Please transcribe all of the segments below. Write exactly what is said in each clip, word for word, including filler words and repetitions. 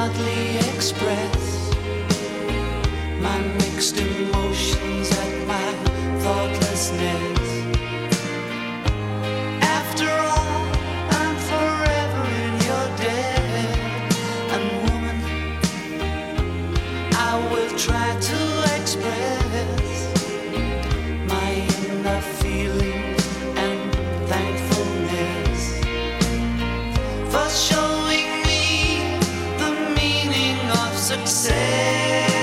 hardly express my mixed emotions at my thoughtlessness. After all, I'm forever in your debt, and woman, I will try to express my inner feelings and thankfulness for showing me the meaning of success.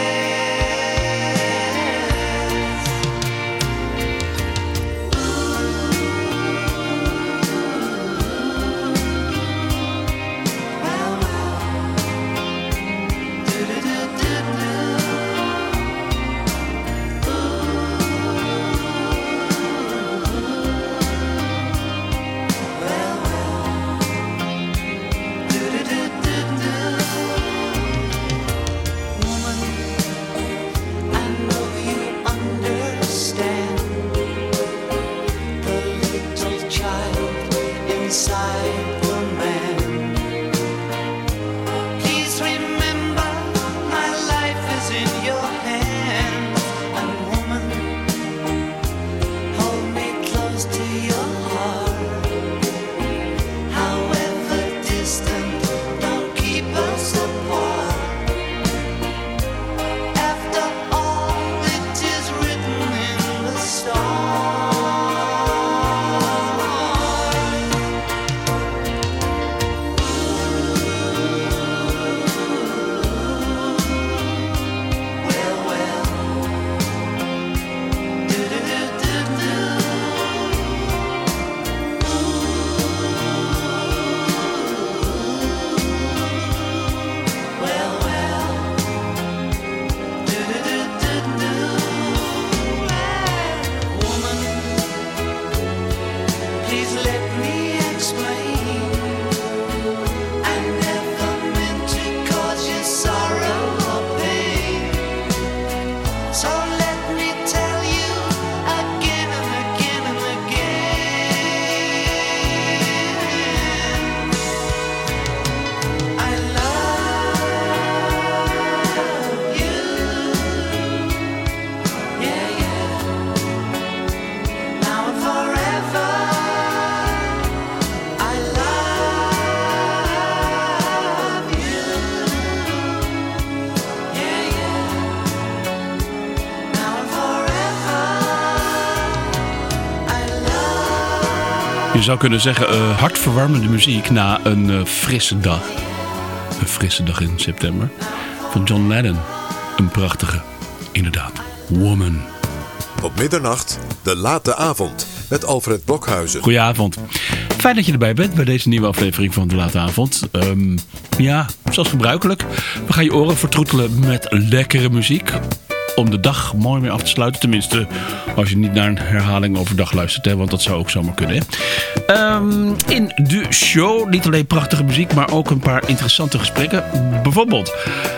Je zou kunnen zeggen, uh, hartverwarmende muziek na een uh, frisse dag. Een frisse dag in september. Van John Lennon. Een prachtige, inderdaad. Woman. Op middernacht, de late avond. Met Alfred Blokhuizen. Goedenavond. Fijn dat je erbij bent bij deze nieuwe aflevering van de late avond. Um, ja, zoals gebruikelijk. We gaan je oren vertroetelen met lekkere muziek. Om de dag mooi mee af te sluiten. Tenminste, als je niet naar een herhaling overdag luistert. Hè, want dat zou ook zomaar kunnen. Hè. Um, in de show niet alleen prachtige muziek, maar ook een paar interessante gesprekken. Bijvoorbeeld,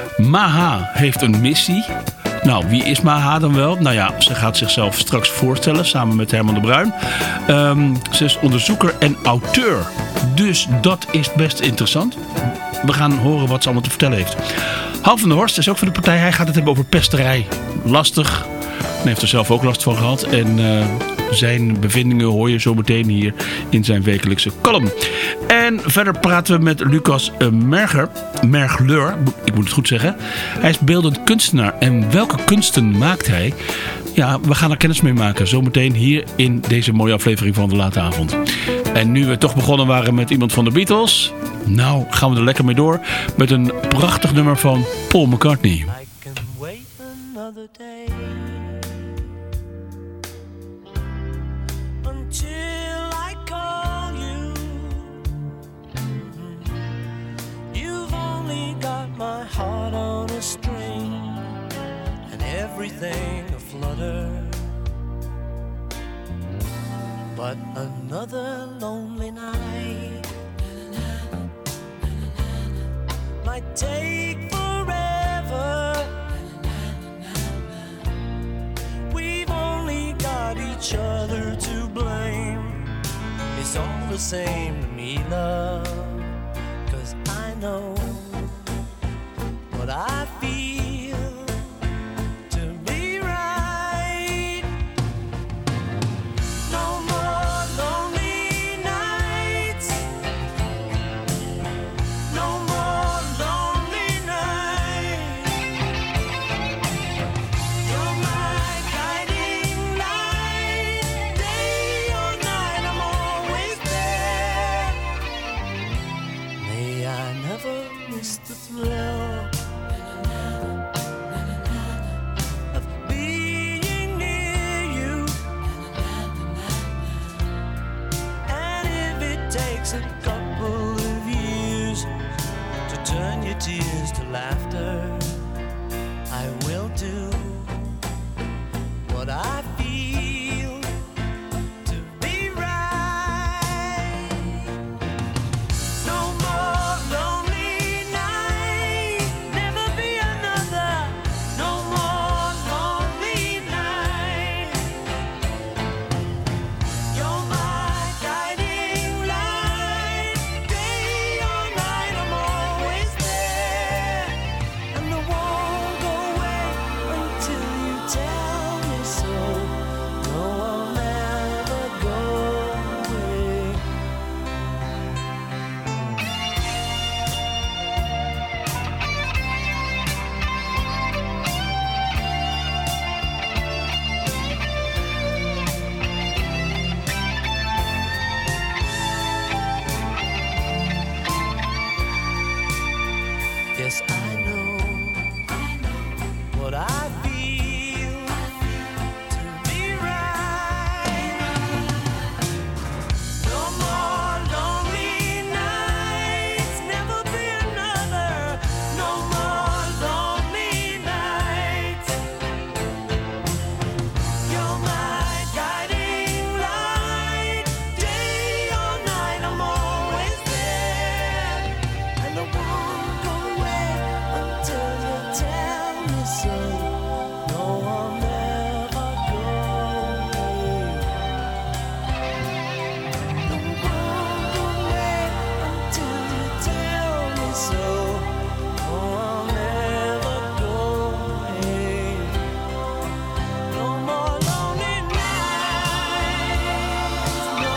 Maha heeft een missie. Nou, wie is Maha dan wel? Nou ja, ze gaat zichzelf straks voorstellen samen met Herman de Bruin. Um, ze is onderzoeker en auteur. Dus dat is best interessant. We gaan horen wat ze allemaal te vertellen heeft. Han van der Horst is ook van de partij. Hij gaat het hebben over pesterij. Lastig. Hij heeft er zelf ook last van gehad. En uh, zijn bevindingen hoor je zo meteen hier in zijn wekelijkse column. En verder praten we met Lucas uh, Merger. Mergleur, ik moet het goed zeggen. Hij is beeldend kunstenaar. En welke kunsten maakt hij? Ja, we gaan er kennis mee maken. Zometeen hier in deze mooie aflevering van de late avond. En nu we toch begonnen waren met iemand van de Beatles, nou gaan we er lekker mee door met een prachtig nummer van Paul McCartney. I can wait another day until I call you. You've only got my heart on a string and everything aflutter. But another lonely night might take forever. We've only got each other to blame. It's all the same to me, love, 'cause I know thrill of being near you. And if it takes a couple of years to turn your tears to laughter, I will do what I feel to be right. No more lonely night, never be another. No more lonely night. You're my guiding light, day or night I'm always there, and I won't go away until you tell me so. No, I'll never go away. Yes, I know what I feel to be right. No more lonely nights, never be another. No more lonely nights. You're my guiding light, day or night I'm always there, and I won't go away until you tell me so. No, I'll never go away. No, I won't go away until you tell me so. No, I'll never go away. No more lonely nights. No.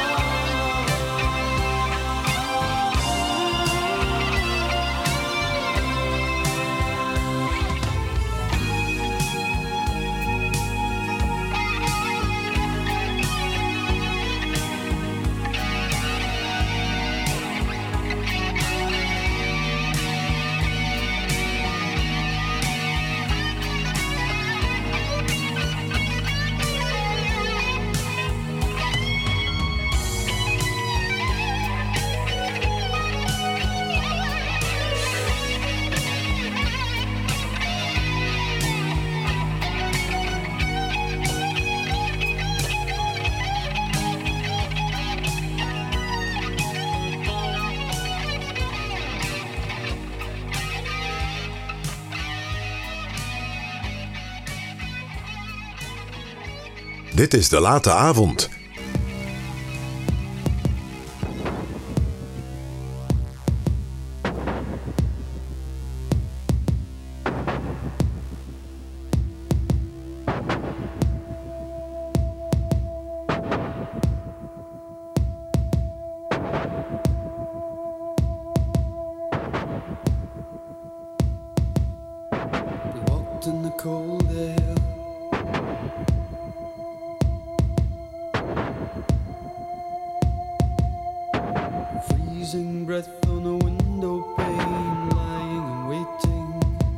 Dit is De Late Avond. We walked in the cold air, freezing breath on a window pane, lying and waiting.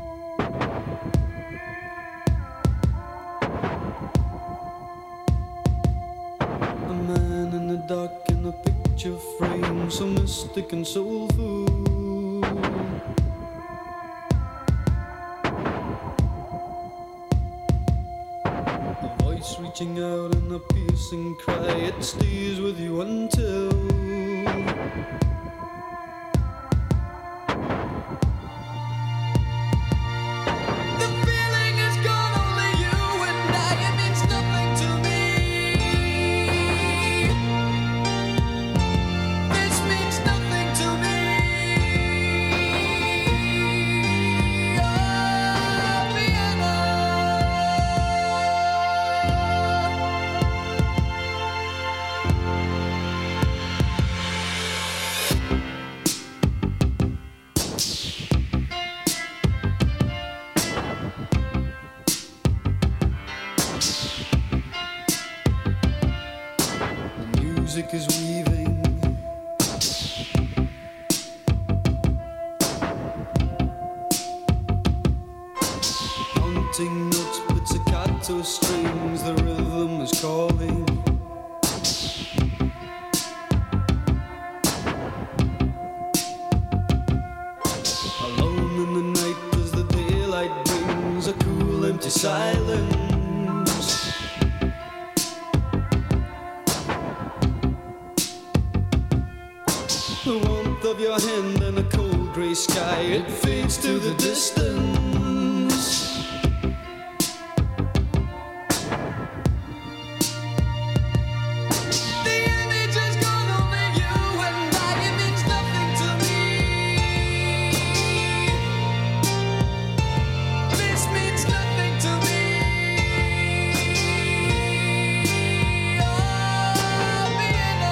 A man in the dark in a picture frame, so mystic and soulful. A voice reaching out in a piercing cry, it stays with you until the feeling is gone, only you and I, it means nothing to me. This means nothing to me. Oh, Vienna. music is weaving. counting notes, pizzicato strings, the rhythm is calling. Alone in the night as the daylight brings a cool empty silence. The warmth of your hand and a cold grey sky, it fades to the distance. The image has gone over you and I, it means nothing to me. This means nothing to me. Oh, Vienna.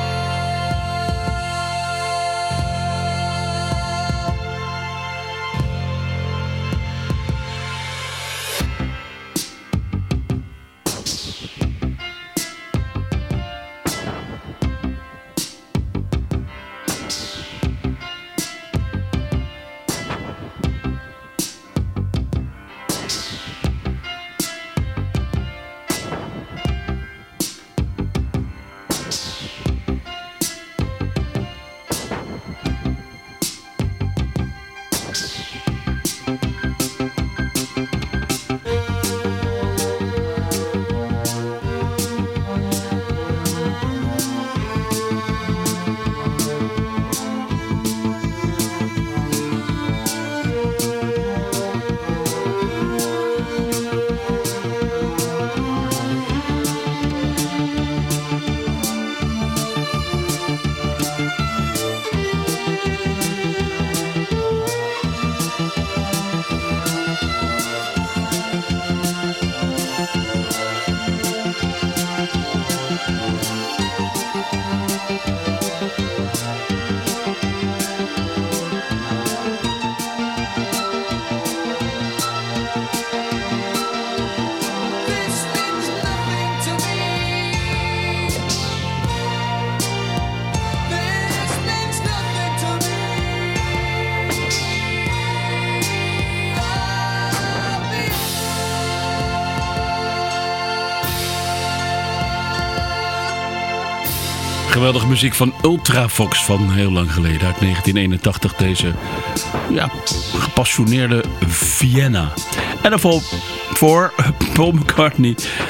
Geweldige muziek van Ultravox van heel lang geleden, uit negentien eenentachtig. Deze ja, gepassioneerde Vienna. En daarvoor voor Paul McCartney,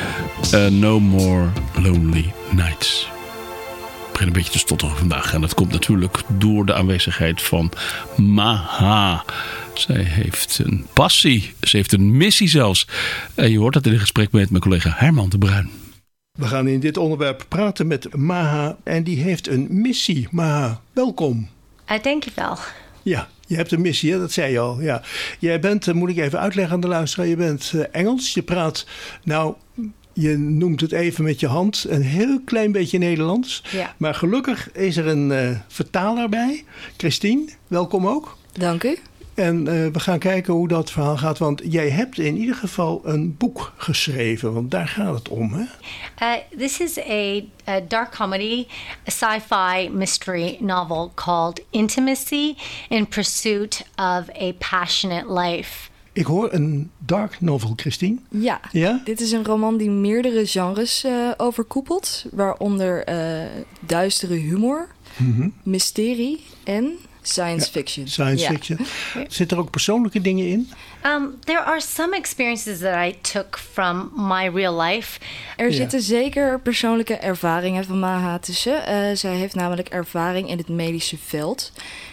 uh, No More Lonely Nights. Ik begin een beetje te stotteren vandaag. En dat komt natuurlijk door de aanwezigheid van Maha. Zij heeft een passie. Ze heeft een missie zelfs. En je hoort dat in een gesprek met mijn collega Herman de Bruin. We gaan in dit onderwerp praten met Maha en die heeft een missie. Maha, welkom. Uh, dankjewel. Ja, je hebt een missie, hè? Dat zei je al. Ja. Jij bent, moet ik even uitleggen aan de luisteraar, je bent uh, Engels. Je praat, nou, je noemt het even met je hand, een heel klein beetje Nederlands. Ja. Maar gelukkig is er een uh, vertaler bij. Christine, welkom ook. Dank u. En uh, we gaan kijken hoe dat verhaal gaat. Want jij hebt in ieder geval een boek geschreven. Want daar gaat het om, hè? Uh, this is a, a dark comedy, a sci-fi mystery novel called Intimacy in Pursuit of a Passionate Life. Ik hoor een dark novel, Christine. Ja, Ja? dit is een roman die meerdere genres uh, overkoepelt. Waaronder uh, duistere humor, Mm-hmm. mysterie en science Ja, fiction. Science Ja. fiction. Zit er ook persoonlijke dingen in? Um, there are some experiences that I took from my real life. Er Ja. zitten zeker persoonlijke ervaringen van Maha tussen. Uh, zij heeft namelijk ervaring in het medische veld.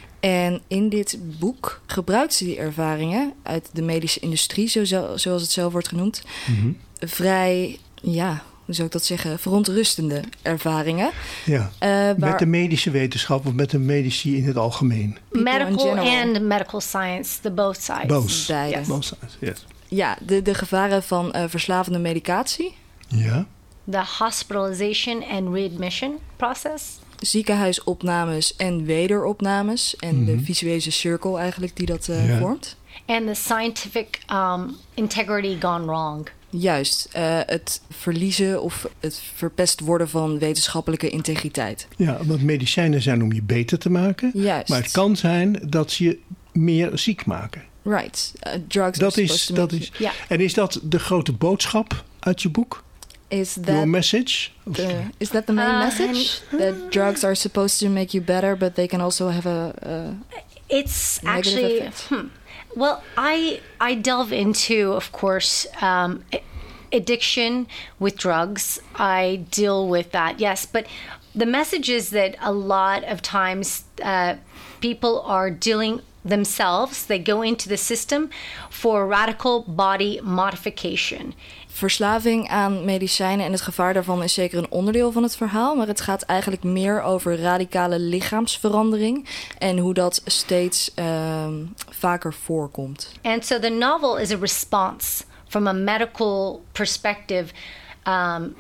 En in dit boek gebruikt ze die ervaringen uit de medische industrie, zo, zoals het zelf wordt genoemd, Mm-hmm. vrij, ja, hoe zou ik dat zeggen, verontrustende ervaringen. Ja. Uh, waar, Met de medische wetenschap of met de medici in het algemeen? people in Medical general. and medical science, the both sides. Both. Beide. Yes. Both sides, yes. Ja, de, de gevaren van uh, verslavende medicatie, Ja. The hospitalization and readmission process. ziekenhuisopnames en wederopnames. En Mhm. de visuele cirkel eigenlijk die dat uh, Ja. vormt. And the scientific um, integrity gone wrong. Juist, uh, het verliezen of het verpest worden van wetenschappelijke integriteit. Ja, want medicijnen zijn om je beter te maken. Juist. Maar het kan zijn dat ze je meer ziek maken. Right. Uh, drugs Dat are is, supposed to dat make is. Ja. En is dat de grote boodschap uit je boek? you- Is Your that message? Of- the, is that the main Uh, message? That drugs are supposed to make you better, but they can also have a... a It's Negative actually effect. hmm. Well, I I delve into, of course, um, a- addiction with drugs. I deal with that, yes. But the message is that a lot of times uh, people are dealing themselves. They go into the system for radical body modification. Verslaving aan medicijnen en het gevaar daarvan is zeker een onderdeel van het verhaal. Maar het gaat eigenlijk meer over radicale lichaamsverandering en hoe dat steeds ehm, vaker voorkomt. And so the novel is a response from a medical perspective. Um,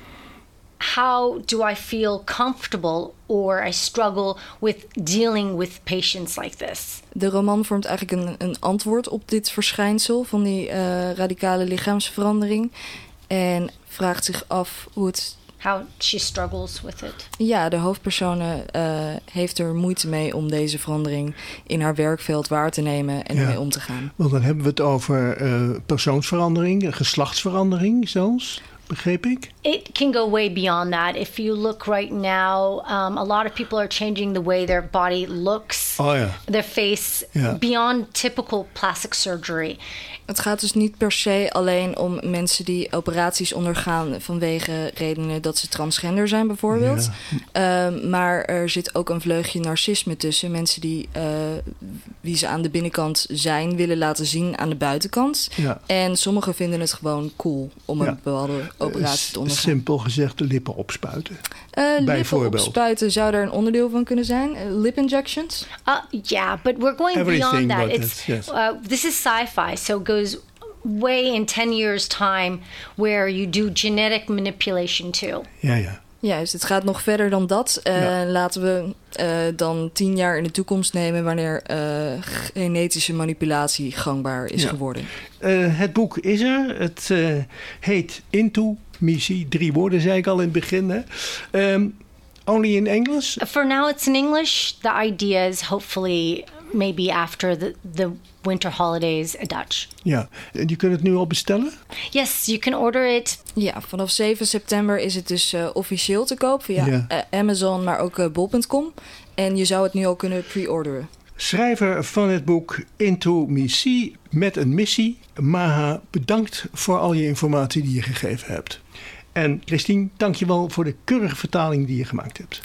how do I feel comfortable or I struggle with dealing with patients like this? De roman vormt eigenlijk een, een antwoord op dit verschijnsel van die eh, radicale lichaamsverandering. En vraagt zich af hoe het... How she struggles with it. Ja, de hoofdpersoon eh, heeft er moeite mee om deze verandering in haar werkveld waar te nemen en Ja. ermee om te gaan. Want dan hebben we het over eh, persoonsverandering, geslachtsverandering zelfs, begreep ik? It can go way beyond that. If you look right now, um, a lot of people are changing the way their body looks, Oh ja. their face, Ja. beyond typical plastic surgery. Het gaat dus niet per se alleen om mensen die operaties ondergaan vanwege redenen dat ze transgender zijn bijvoorbeeld. Ehm, maar er zit ook een vleugje narcisme tussen. Mensen die eh, wie ze aan de binnenkant zijn willen laten zien aan de buitenkant. Ja. En sommigen vinden het gewoon cool om een Ja. bepaalde operatie te Eh, ondergaan. Simpel gezegd, de lippen opspuiten. Eh, lippen bijvoorbeeld. opspuiten zou daar een onderdeel van kunnen zijn. Eh, lip injections. Uh, yeah, but we're going Everything beyond that. but It's that, yes. uh, this is sci-fi, so it goes way in ten years' time, where you do genetic manipulation too. Ja, ja. Juist, het gaat nog verder dan dat. Eh, Ja. Laten we eh, dan tien jaar in de toekomst nemen wanneer eh, genetische manipulatie gangbaar is Ja. geworden. Eh, het boek is er. Het eh, heet Into Missie. Drie woorden zei ik al in het begin. Hè. Ehm, only in English? For now, it's in English. The idea is hopefully maybe after the the winter holidays, a Dutch. Ja. En je kunt het nu al bestellen? Yes, you can order it. Ja, vanaf zeven september is het dus eh, officieel te koop via Ja. eh, Amazon, maar ook eh, bol punt com. En je zou het nu al kunnen pre-orderen. Schrijver van het boek Into Missie met een missie. Maha, bedankt voor al je informatie die je gegeven hebt. En Christine, dank je wel voor de keurige vertaling die je gemaakt hebt.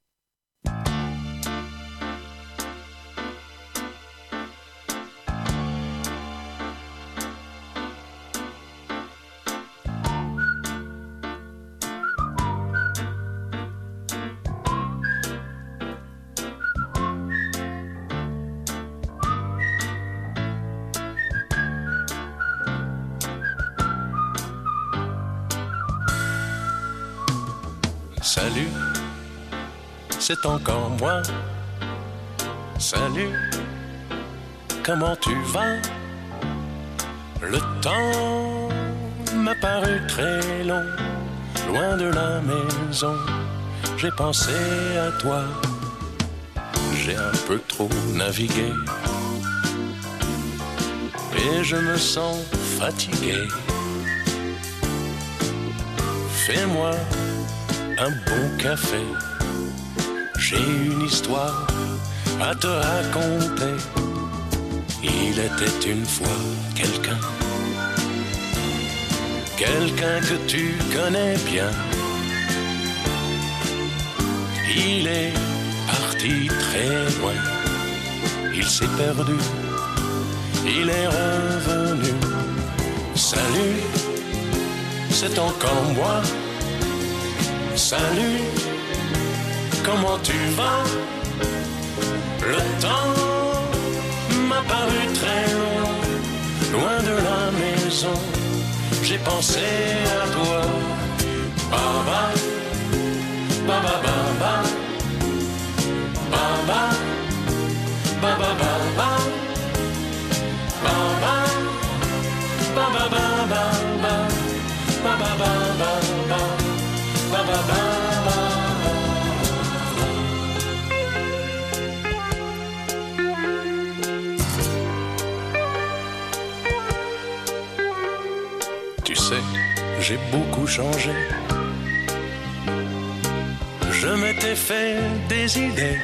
Salut, c'est encore moi. Salut, comment tu vas? Le temps m'a paru très long, loin de la maison. J'ai pensé à toi, j'ai un peu trop navigué et je me sens fatigué. Fais-moi un bon café, j'ai une histoire à te raconter. Il était une fois quelqu'un, quelqu'un que tu connais bien. Il est parti très loin, il s'est perdu, il est revenu. Salut, c'est encore moi. Salut, comment tu vas? Le temps m'a paru très long, loin de la maison. J'ai pensé à toi. Baba, baba, baba, baba, baba, baba, baba, baba, baba, baba, baba. Ba, ba, ba, ba. sais, j'ai beaucoup changé. Je m'étais fait des idées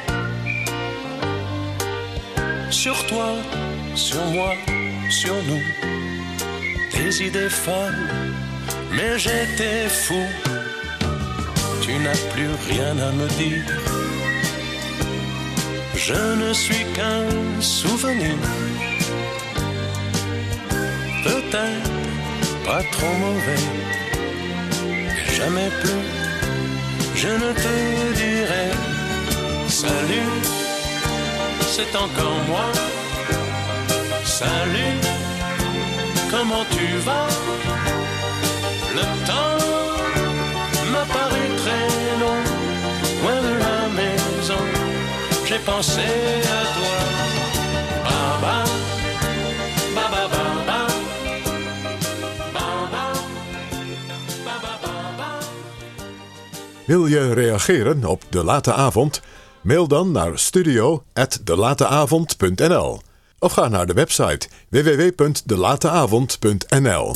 sur toi, sur moi, sur nous. Des idées folles, mais j'étais fou. Tu n'as plus rien à me dire. Je ne suis qu'un souvenir. Peut-être pas trop mauvais. Et jamais plus, je ne te dirai salut, c'est encore moi. Salut, comment tu vas? Le temps m'a paru très long, loin de la maison. J'ai pensé à toi. Baba, baba, baba, baba, baba, baba. Wil je reageren op De Late Avond? Mail dan naar studio at delateavond punt n l of ga naar de website w w w punt delateavond punt n l.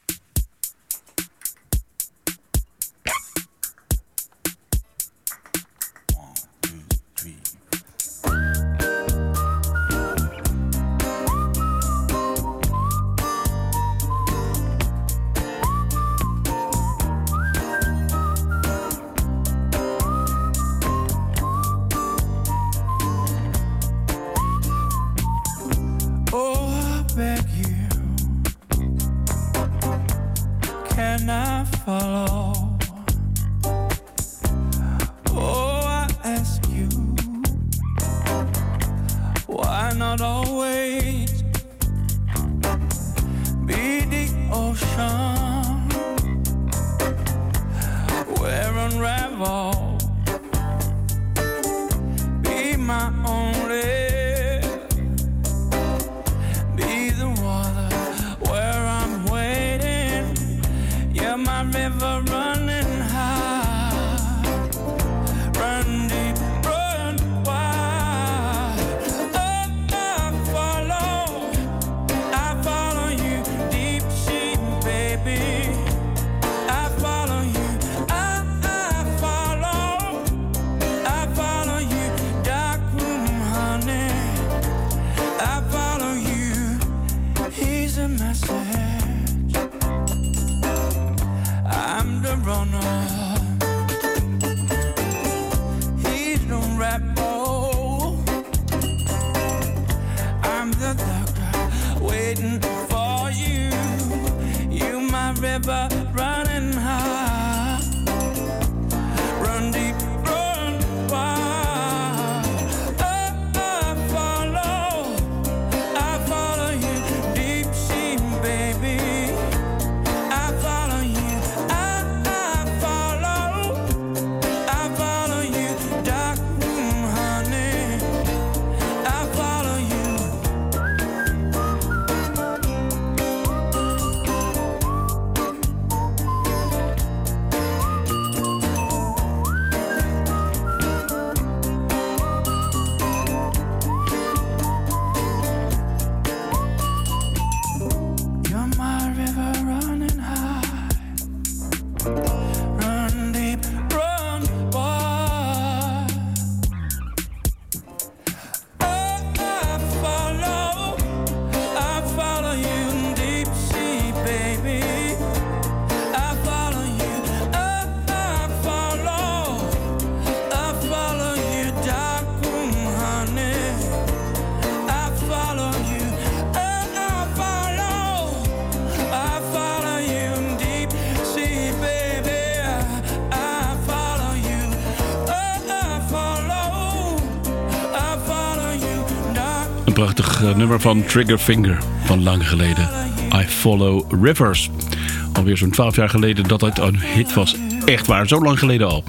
Een prachtig uh, nummer van Triggerfinger van lang geleden. I Follow Rivers. Alweer zo'n twaalf jaar geleden dat het een hit was. Echt waar, zo lang geleden al.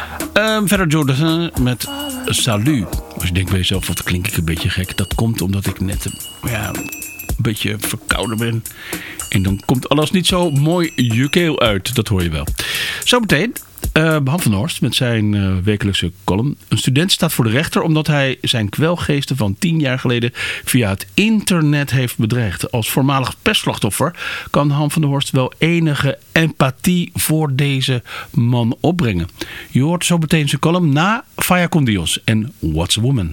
Uh, verder Jordan met Salut. Als je denkt bij jezelf, wat klink ik een beetje gek. Dat komt omdat ik net uh, ja, een beetje verkouden ben. En dan komt alles niet zo mooi je keel uit. Dat hoor je wel. Zometeen Uh, Han van der Horst met zijn uh, wekelijkse column. Een student staat voor de rechter omdat hij zijn kwelgeesten van tien jaar geleden via het internet heeft bedreigd. Als voormalig pestslachtoffer kan Han van der Horst wel enige empathie voor deze man opbrengen. Je hoort zo meteen zijn column na Faya con Dios en What's a Woman.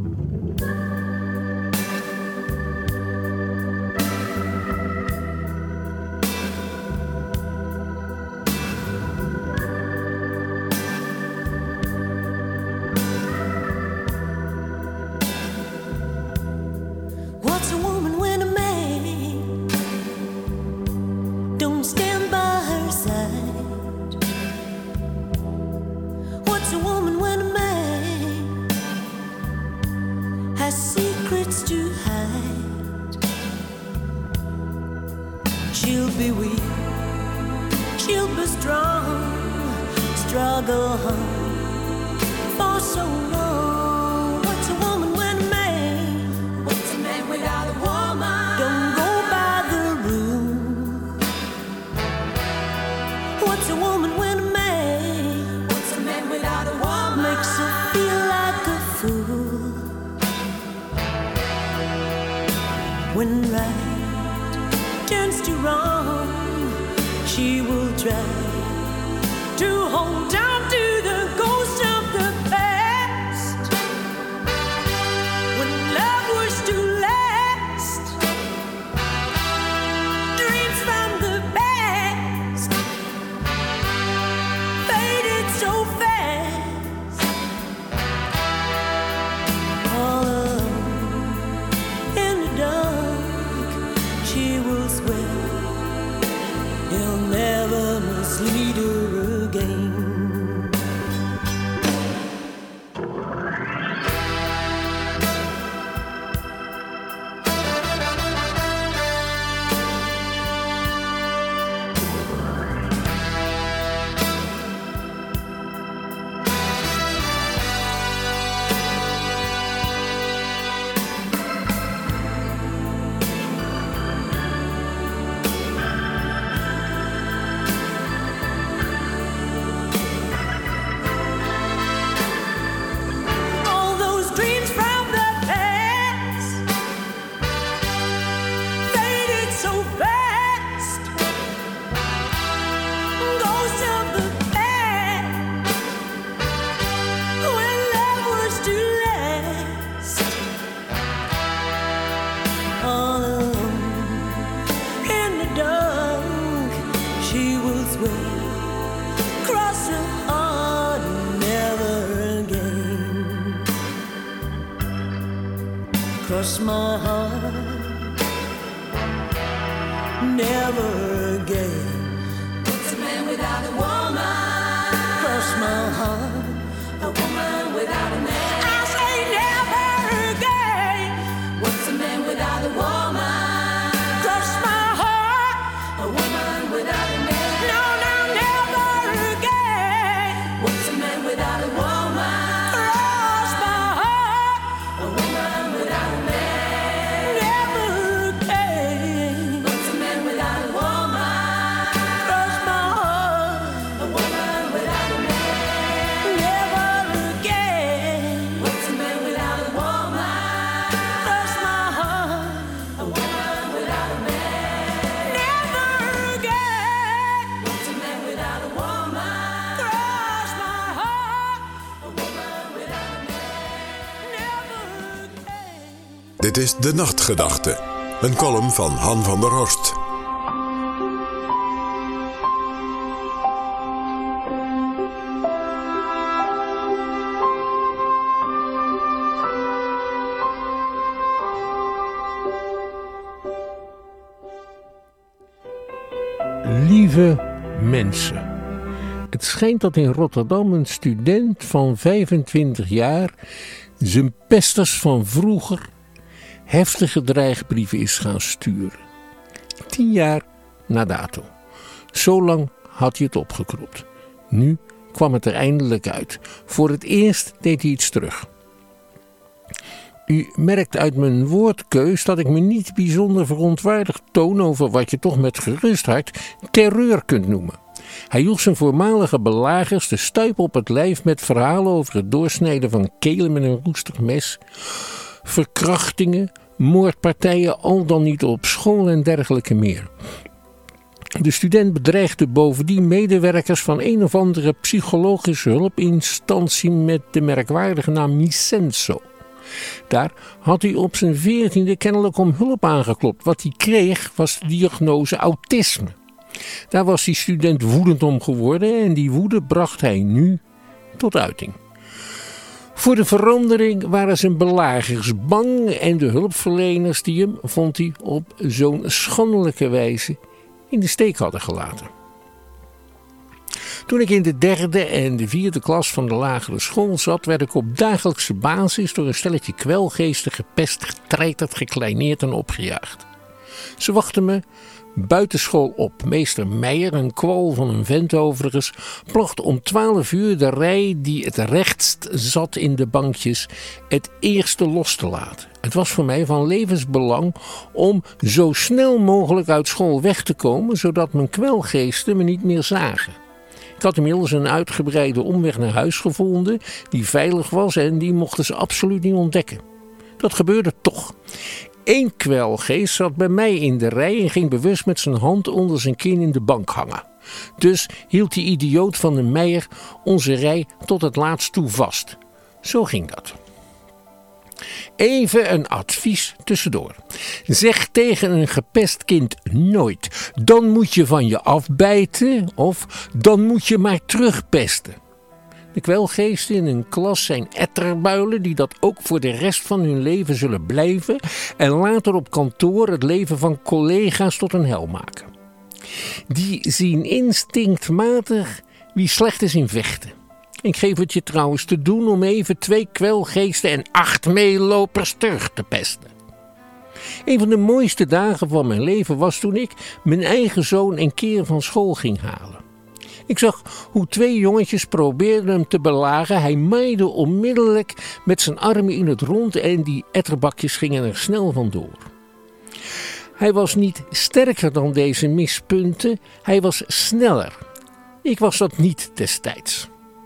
What's a woman when a man don't stand by her side? What's a woman when a man has secrets to hide? She'll be weak, she'll be strong, struggle hard for so long. What's a woman when a man What's a man without a woman? Don't go by the rule. What's a woman when a man What's a man without a woman? Makes her feel like a fool. When right turns to wrong, she will try to hold on to the ghost of the past. When love was to last, dreams from the past faded so fast. All alone in the dark, she will swear he'll never mislead her again. All those dreams from the past faded so fast. Ghosts of the past when love was to last. All alone in the dark, she will swear, cross her heart, never again. Cross my heart, never again. What's a man without a woman? Cross my heart, a woman without a man. I say never again. What's a man without a woman? Cross my heart, a woman without a man. No, no, never again. What's a man without a woman? Cross my heart, a woman without a man. Never again. What's a man without a woman? Cross my heart, a woman without a man. Never again. What's a man without a woman? Cross my heart, a woman without a man. Never again. What's a man without a woman? Cross my heart, a woman without a man. Never again. Dit is De Nachtgedachte, een column van Han van der Horst. Lieve mensen. Het schijnt dat in Rotterdam een student van vijfentwintig jaar zijn pesters van vroeger heftige dreigbrieven is gaan sturen. Tien jaar na dato. Zo lang had hij het opgekropt. Nu kwam het er eindelijk uit. Voor het eerst deed hij iets terug. U merkt uit mijn woordkeus dat ik me niet bijzonder verontwaardigd toon over wat je toch met gerust hart terreur kunt noemen. Hij joeg zijn voormalige belagers de stuip op het lijf met verhalen over het doorsnijden van kelen met een roestig mes, verkrachtingen, moordpartijen, al dan niet op school en dergelijke meer. De student bedreigde bovendien medewerkers van een of andere psychologische hulpinstantie met de merkwaardige naam Misenso. Daar had hij op zijn veertiende kennelijk om hulp aangeklopt. Wat hij kreeg was de diagnose autisme. Daar was die student woedend om geworden en die woede bracht hij nu tot uiting. Voor de verandering waren zijn belagers bang en de hulpverleners die hem, vond hij, op zo'n schandelijke wijze in de steek hadden gelaten. Toen ik in de derde en de vierde klas van de lagere school zat, werd ik op dagelijkse basis door een stelletje kwelgeesten gepest, getreiterd, gekleineerd en opgejaagd. Ze wachten me buitenschool op. Meester Meijer, een kwal van een vent overigens, placht om twaalf uur de rij die het rechtst zat in de bankjes het eerste los te laten. Het was voor mij van levensbelang om zo snel mogelijk uit school weg te komen, zodat mijn kwelgeesten me niet meer zagen. Ik had inmiddels een uitgebreide omweg naar huis gevonden, die veilig was en die mochten ze absoluut niet ontdekken. Dat gebeurde toch. Eén kwelgeest zat bij mij in de rij en ging bewust met zijn hand onder zijn kin in de bank hangen. Dus hield die idioot van de Meijer onze rij tot het laatst toe vast. Zo ging dat. Even een advies tussendoor. Zeg tegen een gepest kind nooit: dan moet je van je afbijten of dan moet je maar terugpesten. De kwelgeesten in een klas zijn etterbuilen die dat ook voor de rest van hun leven zullen blijven en later op kantoor het leven van collega's tot een hel maken. Die zien instinctmatig wie slecht is in vechten. Ik geef het je trouwens te doen om even twee kwelgeesten en acht meelopers terug te pesten. Een van de mooiste dagen van mijn leven was toen ik mijn eigen zoon een keer van school ging halen. Ik zag hoe twee jongetjes probeerden hem te belagen. Hij maaide onmiddellijk met zijn armen in het rond en die etterbakjes gingen er snel vandoor. Hij was niet sterker dan deze mispunten, hij was sneller. Ik was dat niet destijds.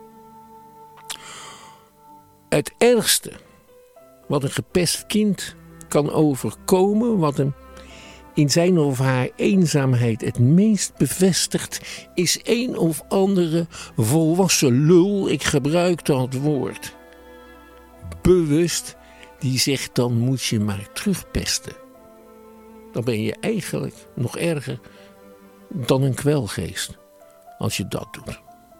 Het ergste wat een gepest kind kan overkomen, wat hem in zijn of haar eenzaamheid het meest bevestigt, is een of andere volwassen lul, ik gebruik dat woord, bewust, die zegt dan moet je maar terugpesten. Dan ben je eigenlijk nog erger dan een kwelgeest, als je dat doet.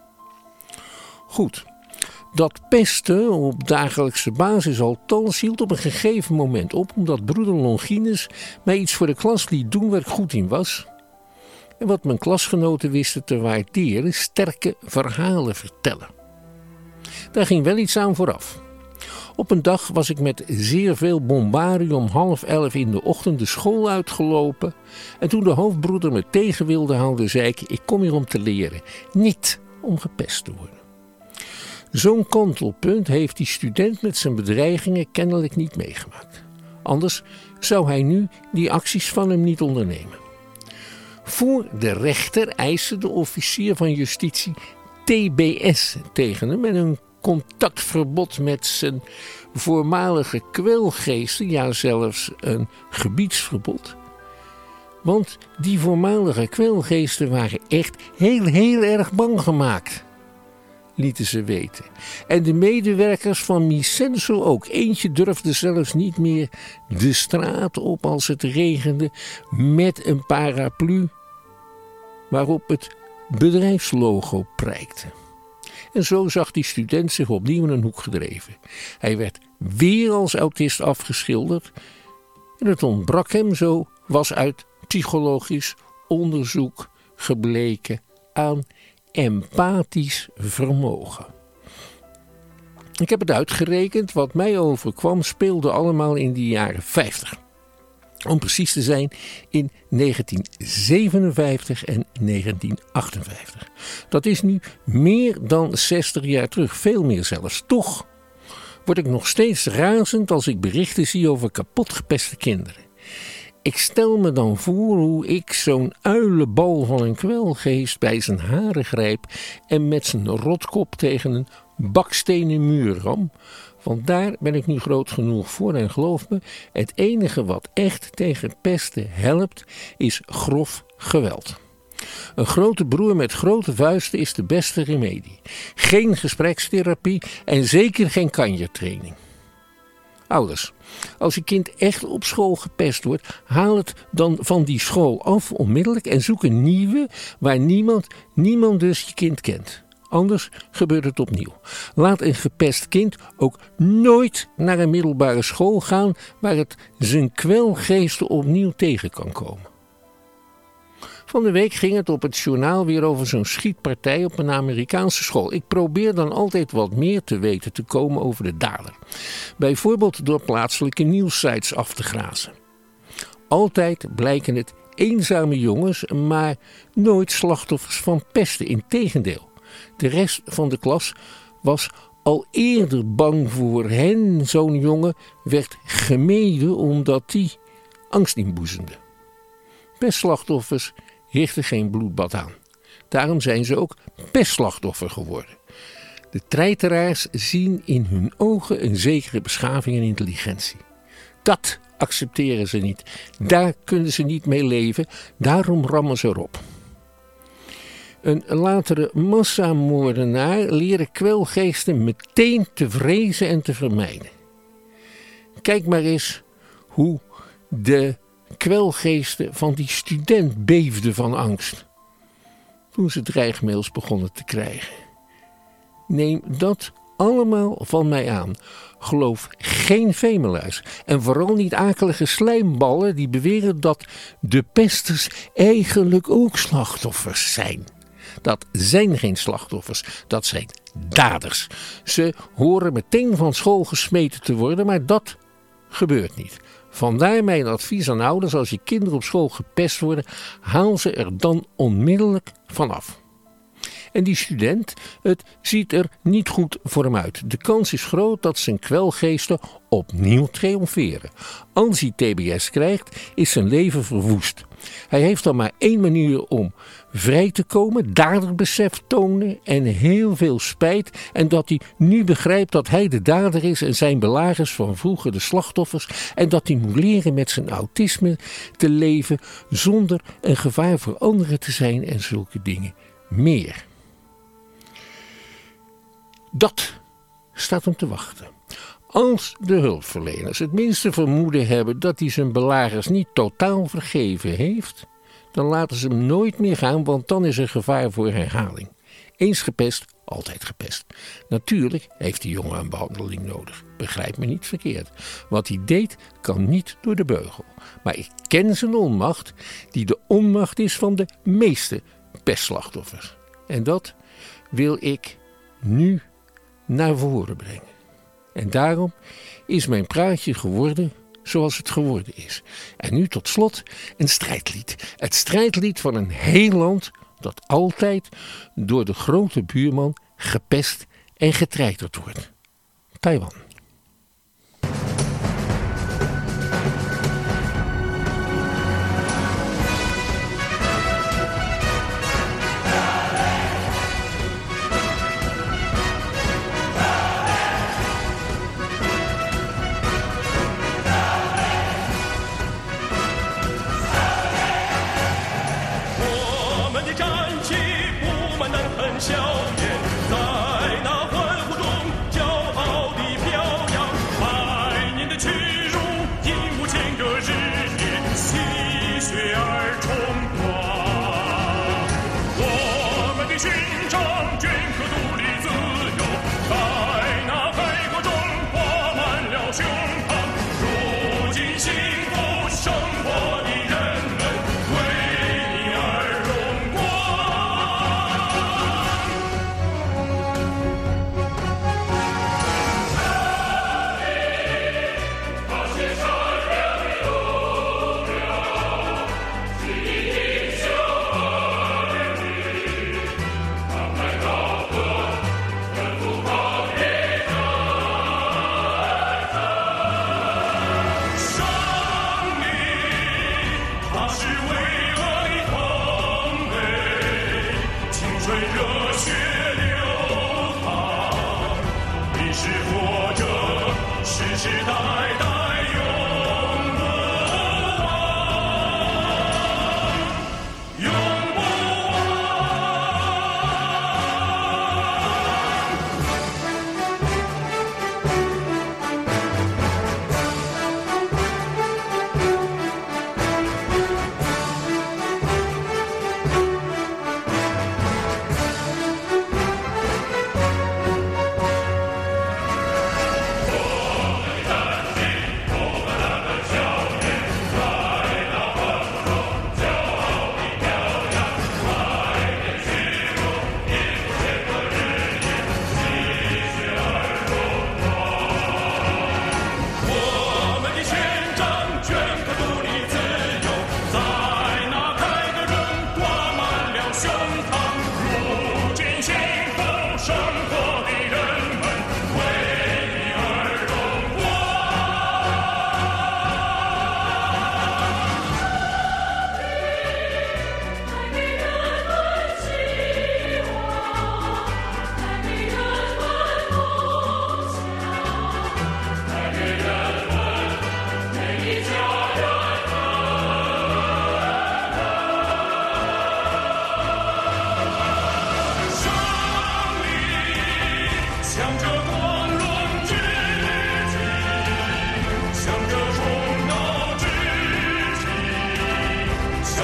Goed. Dat pesten op dagelijkse basis althans hield op een gegeven moment op, omdat broeder Longinus mij iets voor de klas liet doen waar ik goed in was. En wat mijn klasgenoten wisten te waarderen, sterke verhalen vertellen. Daar ging wel iets aan vooraf. Op een dag was ik met zeer veel bombarie om half elf in de ochtend de school uitgelopen. En toen de hoofdbroeder me tegen wilde houden, zei ik: ik kom hier om te leren, niet om gepest te worden. Zo'n kantelpunt heeft die student met zijn bedreigingen kennelijk niet meegemaakt. Anders zou hij nu die acties van hem niet ondernemen. Voor de rechter eiste de officier van justitie T B S tegen hem en een contactverbod met zijn voormalige kwelgeesten, ja zelfs een gebiedsverbod. Want die voormalige kwelgeesten waren echt heel, heel erg bang gemaakt, lieten ze weten. En de medewerkers van Misenso ook. Eentje durfde zelfs niet meer de straat op als het regende met een paraplu waarop het bedrijfslogo prijkte. En zo zag die student zich opnieuw in een hoek gedreven. Hij werd weer als autist afgeschilderd en het ontbrak hem, zo was uit psychologisch onderzoek gebleken, aan empathisch vermogen. Ik heb het uitgerekend, wat mij overkwam speelde allemaal in de jaren vijftig. Om precies te zijn in negentien zevenenvijftig en negentien achtenvijftig. Dat is nu meer dan zestig jaar terug, veel meer zelfs. Toch word ik nog steeds razend als ik berichten zie over kapot gepeste kinderen. ik stel me dan voor hoe ik zo'n uilenbal van een kwelgeest bij zijn haren grijp en met zijn rotkop tegen een bakstenen muur ram. Want daar ben ik nu groot genoeg voor en geloof me, het enige wat echt tegen pesten helpt is grof geweld. Een grote broer met grote vuisten is de beste remedie. Geen gesprekstherapie en zeker geen kanjertraining. Ouders, als je kind echt op school gepest wordt, haal het dan van die school af onmiddellijk en zoek een nieuwe waar niemand, niemand dus je kind kent. Anders gebeurt het opnieuw. Laat een gepest kind ook nooit naar een middelbare school gaan waar het zijn kwelgeesten opnieuw tegen kan komen. Van de week ging het op het journaal weer over zo'n schietpartij op een Amerikaanse school. Ik probeer dan altijd wat meer te weten te komen over de dader. Bijvoorbeeld door plaatselijke nieuwssites af te grazen. Altijd blijken het eenzame jongens, maar nooit slachtoffers van pesten. Integendeel, de rest van de klas was al eerder bang voor hen. Zo'n jongen werd gemeden omdat die angst inboezemde. Pestslachtoffers richten geen bloedbad aan. Daarom zijn ze ook pestslachtoffer geworden. De treiteraars zien in hun ogen een zekere beschaving en intelligentie. Dat accepteren ze niet. Daar kunnen ze niet mee leven. Daarom rammen ze erop. Een latere massamoordenaar leren kwelgeesten meteen te vrezen en te vermijden. Kijk maar eens hoe de kwelgeesten van die student beefden van angst toen ze dreigmails begonnen te krijgen. Neem dat allemaal van mij aan. Geloof geen vemeluis en vooral niet akelige slijmballen die beweren dat de pesters eigenlijk ook slachtoffers zijn. Dat zijn geen slachtoffers, dat zijn daders. Ze horen meteen van school gesmeten te worden, maar dat gebeurt niet. Vandaar mijn advies aan ouders: als je kinderen op school gepest worden, haal ze er dan onmiddellijk vanaf. En die student, het ziet er niet goed voor hem uit. De kans is groot dat zijn kwelgeesten opnieuw triomferen. Als hij T B S krijgt, is zijn leven verwoest. Hij heeft dan maar één manier om vrij te komen: daderbesef tonen en heel veel spijt. En dat hij nu begrijpt dat hij de dader is en zijn belagers van vroeger de slachtoffers. En dat hij moet leren met zijn autisme te leven zonder een gevaar voor anderen te zijn en zulke dingen meer. Dat staat hem te wachten. Als de hulpverleners het minste vermoeden hebben dat hij zijn belagers niet totaal vergeven heeft, dan laten ze hem nooit meer gaan, want dan is er gevaar voor herhaling. Eens gepest, altijd gepest. Natuurlijk heeft die jongen een behandeling nodig. Begrijp me niet verkeerd. Wat hij deed kan niet door de beugel. Maar ik ken zijn onmacht, die de onmacht is van de meeste pestslachtoffers. En dat wil ik nu naar voren brengen. En daarom is mijn praatje geworden zoals het geworden is. En nu tot slot een strijdlied. Het strijdlied van een heel land dat altijd door de grote buurman gepest en getreiterd wordt. Taiwan.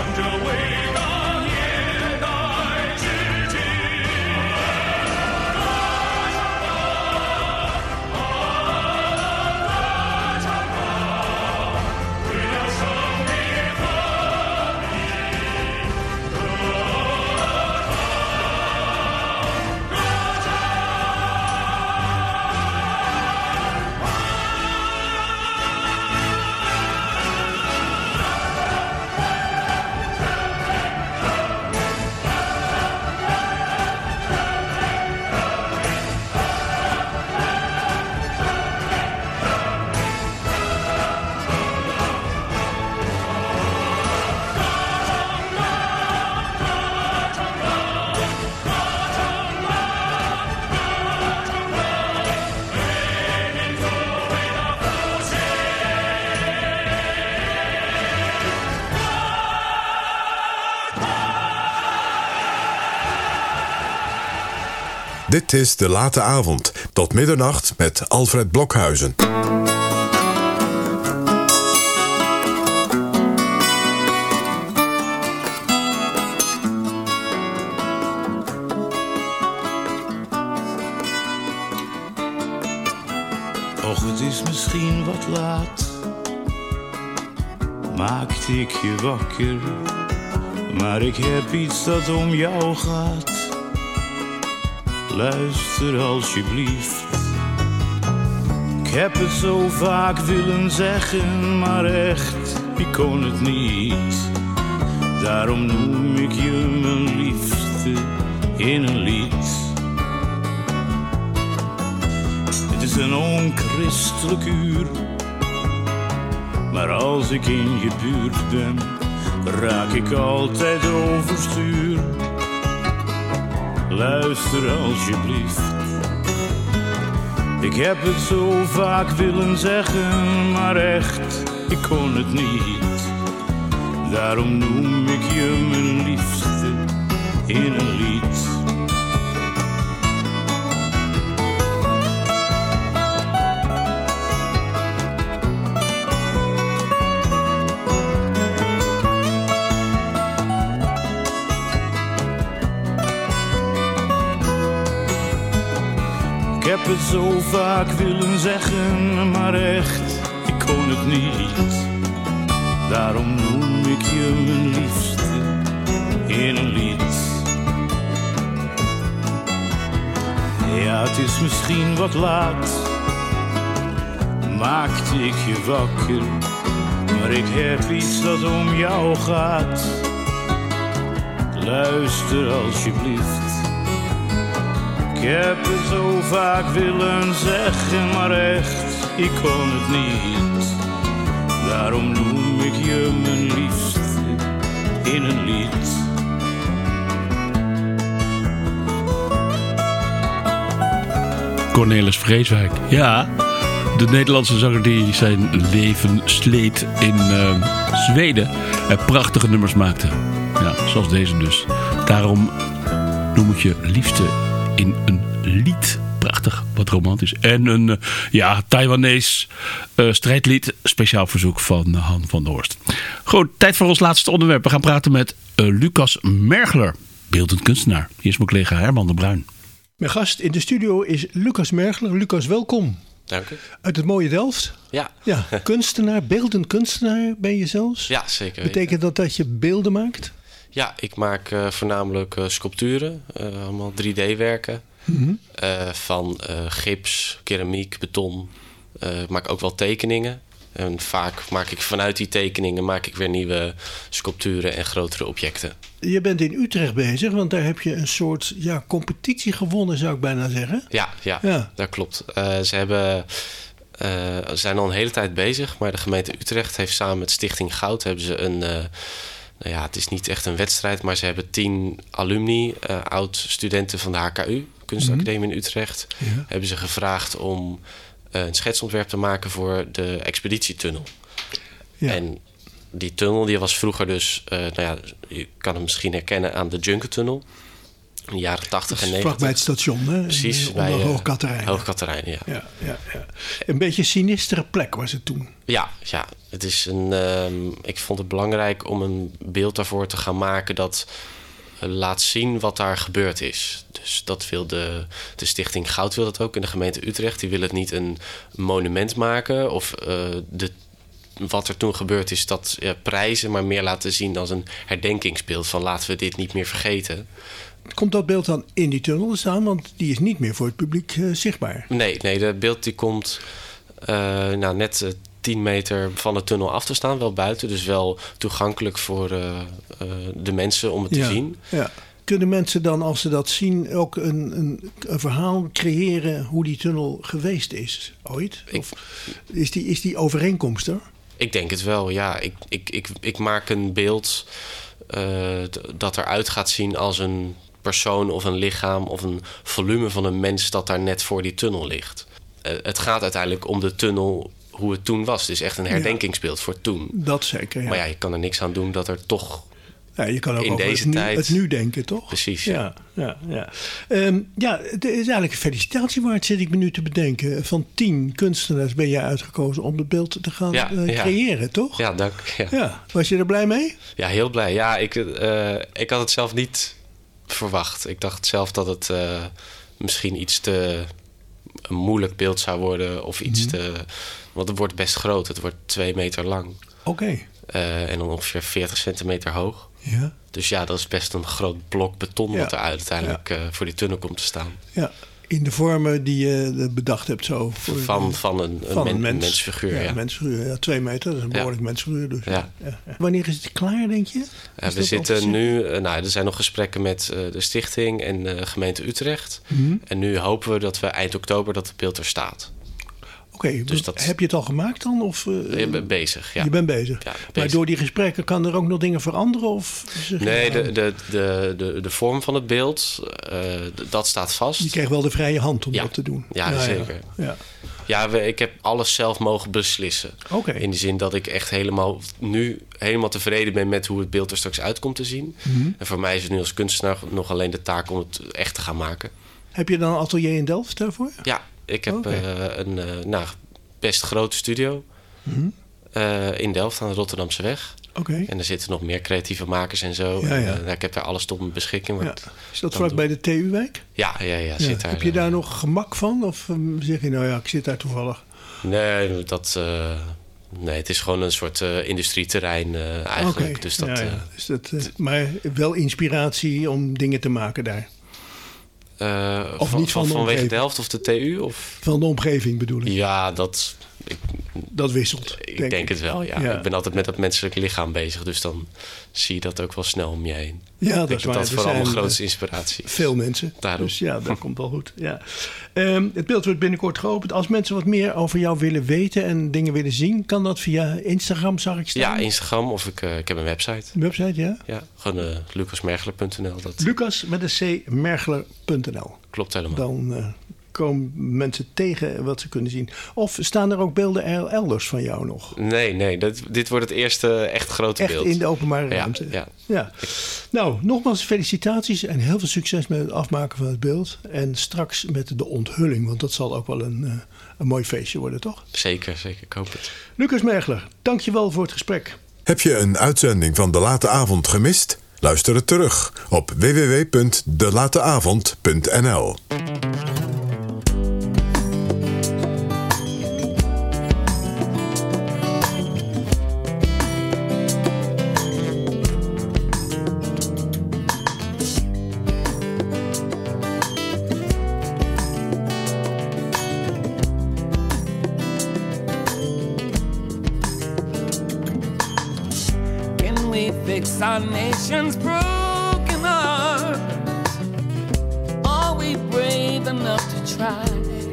着伟大年代致敬。歌唱吧，啊，歌唱吧，为了胜利和平。歌唱，歌 Dit is De Late Avond, tot middernacht met Alfred Blokhuizen. Och, het is misschien wat laat, maakte ik je wakker, maar ik heb iets dat om jou gaat. Luister alsjeblieft. Ik heb het zo vaak willen zeggen, maar echt, ik kon het niet. Daarom noem ik je mijn liefste in een lied. Het is een onchristelijk uur, maar als ik in je buurt ben, raak ik altijd overstuur. Luister alsjeblieft. Ik heb het zo vaak willen zeggen, maar echt, ik kon het niet. Daarom noem ik je mijn liefste in een lied. Ik heb het zo vaak willen zeggen, maar echt, ik kon het niet. Daarom noem ik je mijn liefste in een lied. Ja, het is misschien wat laat, maakte ik je wakker, maar ik heb iets dat om jou gaat. Luister alsjeblieft. Ik heb het zo vaak willen zeggen, maar echt, ik kon het niet. Daarom noem ik je mijn liefste in een lied. Cornelis Vreeswijk. Ja, de Nederlandse zanger die zijn leven sleet in uh, Zweden. En prachtige nummers maakte. Ja, zoals deze dus. Daarom noem ik je liefste in een lied. Prachtig, wat romantisch. En een uh, ja, Taiwanese uh, strijdlied. Speciaal verzoek van uh, Han van der Horst. Goed, tijd voor ons laatste onderwerp. We gaan praten met uh, Lucas Mergler, beeldend kunstenaar. Hier is mijn collega Herman de Bruin. Mijn gast in de studio is Lucas Mergler. Lucas, welkom. Dank u. Uit het mooie Delft. Ja. Ja, kunstenaar, beeldend kunstenaar ben je zelfs. Ja, zeker. Betekent dat dat je beelden maakt? Ja, ik maak uh, voornamelijk uh, sculpturen. Uh, allemaal drie D-werken. Mm-hmm. Uh, van uh, gips, keramiek, beton. Uh, ik maak ook wel tekeningen. En vaak maak ik vanuit die tekeningen maak ik weer nieuwe sculpturen en grotere objecten. Je bent in Utrecht bezig, want daar heb je een soort ja, competitie gewonnen, zou ik bijna zeggen. Ja, ja, ja. Dat klopt. Uh, ze hebben, uh, zijn al een hele tijd bezig, maar de gemeente Utrecht heeft samen met Stichting Goud hebben ze een... Uh, nou ja, het is niet echt een wedstrijd, maar ze hebben tien alumni, uh, oud-studenten van de H K U, Kunstacademie mm-hmm. in Utrecht, ja. hebben ze gevraagd om uh, een schetsontwerp te maken voor de expeditietunnel. Ja. En die tunnel die was vroeger dus, uh, nou ja, je kan hem misschien herkennen aan de Junkertunnel. in de jaren tachtig en Vlak negentig. bij het station, hè? Precies. In, bij onder uh, Hoog Katerijn. Hoog Katerijn, ja. Ja, ja, ja. Een beetje een sinistere plek was het toen. Ja, ja. Het is een, uh, ik vond het belangrijk om een beeld daarvoor te gaan maken dat uh, laat zien wat daar gebeurd is. Dus dat wil de, de Stichting Goud wil dat ook in de gemeente Utrecht. Die wil het niet een monument maken of uh, de wat er toen gebeurd is, dat ja, prijzen, maar meer laten zien als een herdenkingsbeeld van laten we dit niet meer vergeten. Komt dat beeld dan in die tunnel te staan? Want die is niet meer voor het publiek uh, zichtbaar. Nee, nee, dat beeld die komt uh, nou, net uh, tien meter van de tunnel af te staan, wel buiten. Dus wel toegankelijk voor uh, uh, de mensen om het ja, te zien. Ja. Kunnen mensen dan, als ze dat zien, ook een, een, een verhaal creëren hoe die tunnel geweest is ooit? Ik, of is die, is die overeenkomst er? Ik denk het wel, ja. Ik, ik, ik, ik maak een beeld uh, d- dat eruit gaat zien als een persoon of een lichaam of een volume van een mens dat daar net voor die tunnel ligt. Uh, het gaat uiteindelijk om de tunnel, hoe het toen was. Het is echt een herdenkingsbeeld ja, voor toen. Dat zeker, ja. Maar ja, je kan er niks aan doen dat er toch ja, je kan ook in over deze het nu, tijd het nu denken, toch? Precies, ja. Ja, ja, ja. Um, ja, het is eigenlijk een felicitatie waard, zit ik me nu te bedenken. Van tien kunstenaars ben jij uitgekozen om het beeld te gaan ja, uh, ja. creëren, toch? Ja, dank. Ja. Ja. Was je er blij mee? Ja, heel blij. Ja, ik, uh, ik had het zelf niet verwacht. Ik dacht zelf dat het uh, misschien iets te een moeilijk beeld zou worden of iets mm-hmm. te... Want het wordt best groot. Het wordt twee meter lang. Oké. Okay. Uh, en dan ongeveer veertig centimeter hoog. Ja. Dus ja, dat is best een groot blok beton... Ja. wat er uiteindelijk ja. uh, voor die tunnel komt te staan. Ja, in de vormen die je bedacht hebt zo. Voor van, van een, van een, een men, mens. mensfiguur, ja. ja. Een mensfiguur, ja. Twee meter, dat is een behoorlijk ja. mensfiguur. Dus, ja. Ja, ja. Wanneer is het klaar, denk je? Uh, we zitten nu... Uh, nou, er zijn nog gesprekken met uh, de stichting en de uh, gemeente Utrecht. Mm-hmm. En nu hopen we dat we eind oktober dat het beeld er staat. Oké, okay, dus dat... heb je het al gemaakt dan? Of, uh, je bent bezig, ja. Je bent bezig. Ja, bezig. Maar door die gesprekken kan er ook nog dingen veranderen? Of nee, de, de, de, de, de vorm van het beeld, uh, dat staat vast. Je krijgt wel de vrije hand om ja. dat te doen. Ja, ja zeker. Ja, ja. ja we, ik heb alles zelf mogen beslissen. Okay. In de zin dat ik echt helemaal nu helemaal tevreden ben met hoe het beeld er straks uit komt te zien. Mm-hmm. En voor mij is het nu als kunstenaar nog alleen de taak om het echt te gaan maken. Heb je dan een atelier in Delft daarvoor? Ja. Ik heb okay. uh, een uh, nou, best grote studio mm-hmm. uh, in Delft aan de Rotterdamse weg. Okay. En er zitten nog meer creatieve makers en zo. Ja, ja. En, uh, ik heb daar alles tot mijn beschikking. Ja. Is dat vlak bij de T U-wijk? Ja, ja, ja, ja. Zit daar, heb je daar uh, nog gemak van? Of um, zeg je nou ja, ik zit daar toevallig? Nee, dat, uh, nee het is gewoon een soort uh, industrieterrein uh, eigenlijk. Okay. Dus dat, ja, ja. Uh, dus dat, uh, maar wel inspiratie om dingen te maken daar? Uh, of van, niet van, van de vanwege Delft of de T U? Of? Van de omgeving bedoel ik. Ja, dat... Ik, dat wisselt. Ik denk, denk het wel, ja. ja. Ik ben altijd met dat menselijke lichaam bezig. Dus dan zie je dat ook wel snel om je heen. Ja, dat ik denk is waar. dat vooral mijn grootste inspiratie. Veel mensen. Daarom. Dus ja, dat komt wel goed. Ja. Um, het beeld wordt binnenkort geopend. Als mensen wat meer over jou willen weten en dingen willen zien, kan dat via Instagram, zag ik staan? Ja, Instagram of ik, uh, ik heb een website. Een website, ja? Ja, gewoon uh, lucas mergler punt n l. Dat... Lucas met een C, mergler punt n l. Klopt helemaal. Dan uh, komen mensen tegen wat ze kunnen zien. Of staan er ook beelden elders van jou nog? Nee, nee. Dat, dit wordt het eerste echt grote echt beeld. in de openbare ja, ruimte? Ja. ja. Nou, nogmaals felicitaties en heel veel succes met het afmaken van het beeld. En straks met de onthulling, want dat zal ook wel een, uh, een mooi feestje worden, toch? Zeker, zeker. Ik hoop het. Lucas Mergler, dankjewel voor het gesprek. Heb je een uitzending van De Late Avond gemist? Luister het terug op w w w punt de late avond punt n l. Fix our nation's broken heart. Are we brave enough to try?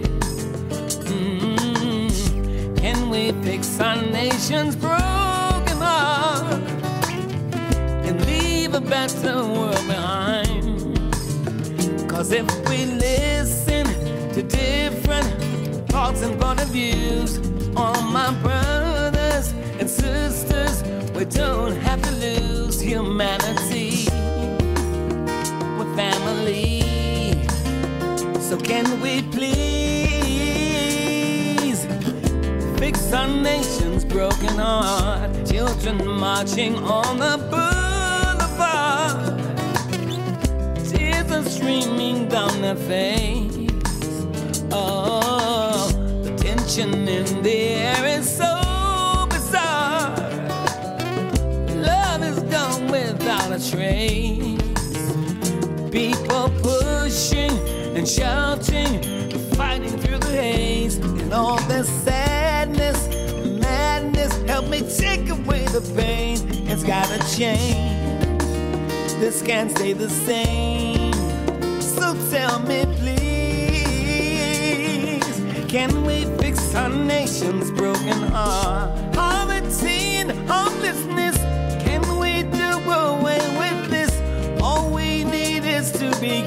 Mm-hmm. Can we fix our nation's broken heart and leave a better world behind? 'Cause if we listen to different thoughts and point of views, all my brothers and sisters, we don't have to lose humanity. We're family. So can we please fix our nation's broken heart? Children marching on the boulevard, tears are streaming down their face. Oh, the tension in the air is so bizarre. Love is gone without a trace. People pushing and shouting, fighting through the haze. And all this sadness, madness, help me take away the pain. It's gotta change, this can't stay the same. So tell me please, can we fix our nation's broken heart? Poverty and homelessness, can we do away with this? All we need is to be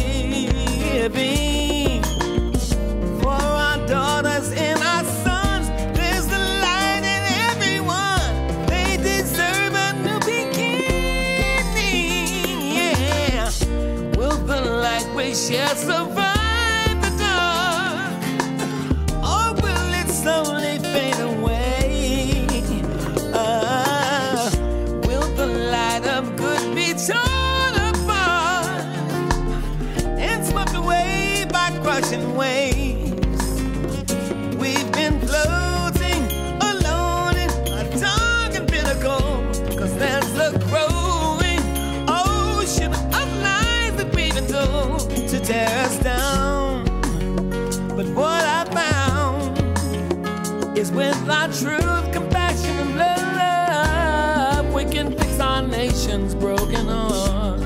giving. For our daughters and our sons, there's the light in everyone. They deserve a new beginning, yeah. Will the light we share survive the dark? Or will it slowly fade away? Uh, will the light of good be torn apart and swept away by crushing waves? We've been floating alone in a dark and pinnacle, 'cause there's a growing ocean of lies that we've been told to tear us down. But what I found is with our truth, compassion, and love, we can fix our nation's broken heart.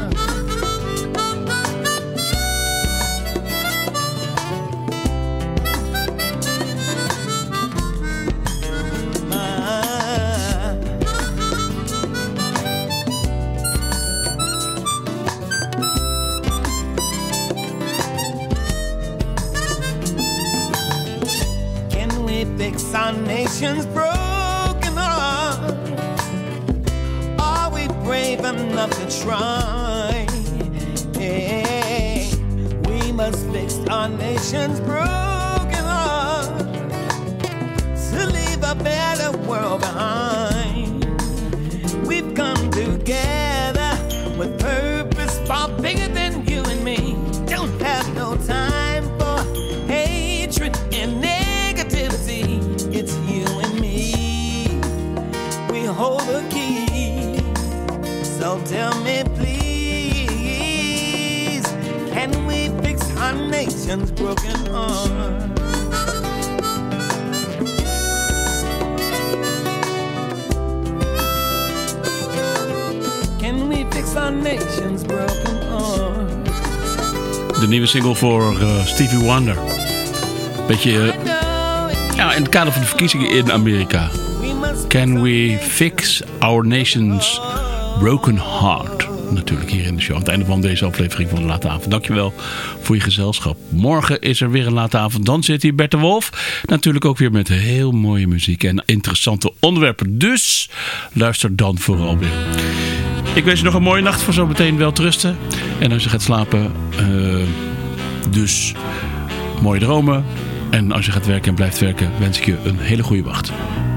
Can we fix our nation's broken heart? Are we brave enough to try? Yeah. We must fix our nation's broken heart to leave a better world behind. We've come together with purpose far bigger than you and me. Don't have no time for hatred and negativity. It's you and me. We hold the key. So tell me please, can we fix our nation's broken heart? Can we fix our nation's broken heart? De nieuwe single voor uh, Stevie Wonder. Beetje uh, ja, in het kader van de verkiezingen in Amerika. Can we fix our nation's broken heart? Natuurlijk hier in de show. Aan het einde van deze aflevering van de Late Avond. Dankjewel voor je gezelschap. Morgen is er weer een Late Avond. Dan zit hier Bert de Wolf. Natuurlijk ook weer met heel mooie muziek en interessante onderwerpen. Dus luister dan vooral weer. Ik wens je nog een mooie nacht, voor zo meteen wel te rusten. En als je gaat slapen, uh, dus mooie dromen. En als je gaat werken en blijft werken, wens ik je een hele goede wacht.